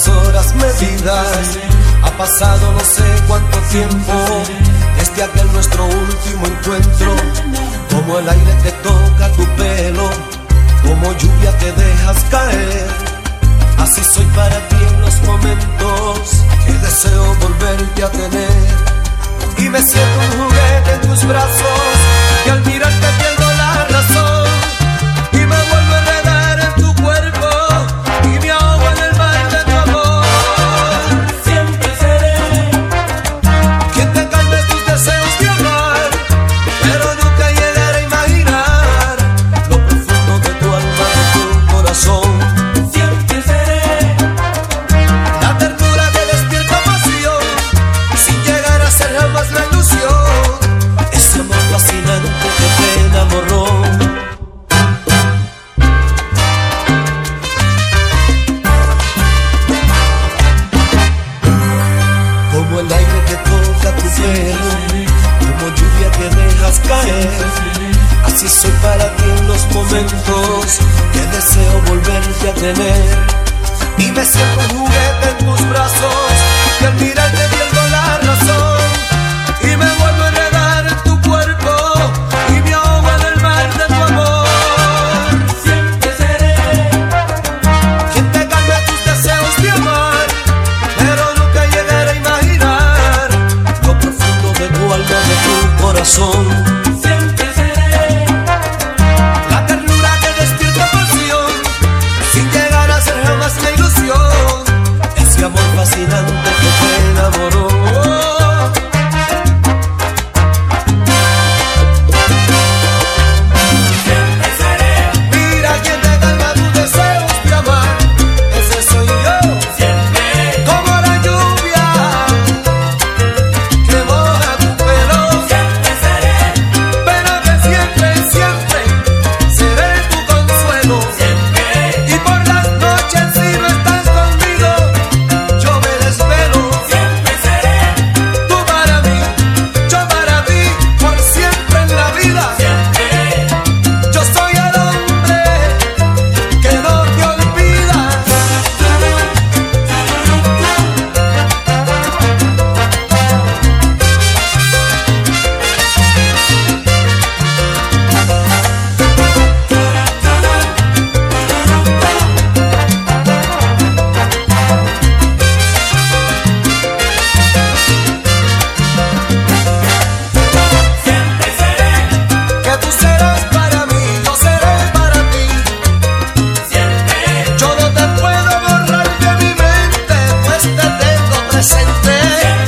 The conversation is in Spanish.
las horas medidas. Ha pasado no sé cuánto tiempo desde aquel nuestro último encuentro. Como el aire que toca tu pelo, como lluvia que dejas caer. Así soy para ti en los momentos que deseo volverte a tener. Y me siento un juguete en tus brazos, que al mirarte pierdo la razón. Y me vuelvo a enredar en tu cuerpo, y me ahogo en el mar de tu amor. Siempre seré quien te calme tus deseos de amar, pero nunca llegaré a imaginar lo profundo de tu alma, de tu corazón. Siempre seré La ternura que despierta pasión, sin llegar a ser jamás la ilusión. Ese amor fascinante que te enamoró. Como el aire que toca tu pelo, como lluvia que dejas caer. Así soy para ti en los momentos que deseo volverte a tener. Y me siento un juguete en tus brazos, que al mirarte pierdo la razón. Y me vuelvo a enredar en tu cuerpo, y me ahogo en el mar de tu amor. Siempre seré Quien te calme tus deseos de amar, pero nunca llegaré a imaginar lo profundo de tu alma, de tu corazón. Siempre seré La ternura que despierta pasión, sin llegar a ser jamás la ilusión. Ese amor fascinante que te enamoró. Siempre seré Mira quien te calma tus deseos de amar, ese soy yo. Siempre Como la lluvia que moja tu pelo, Siempre seré pero que siempre, siempre seré tu consuelo. Siempre Y por las noches si no estás conmigo, yo me desvelo. Siempre seré Tú para mí, yo para ti, por siempre en la vida. Siempre Yo soy el hombre que no te olvida. Siempre seré Que tú serás para mí, yo seré para ti. Siempre Yo no te puedo borrar de mi mente, pues te tengo presente.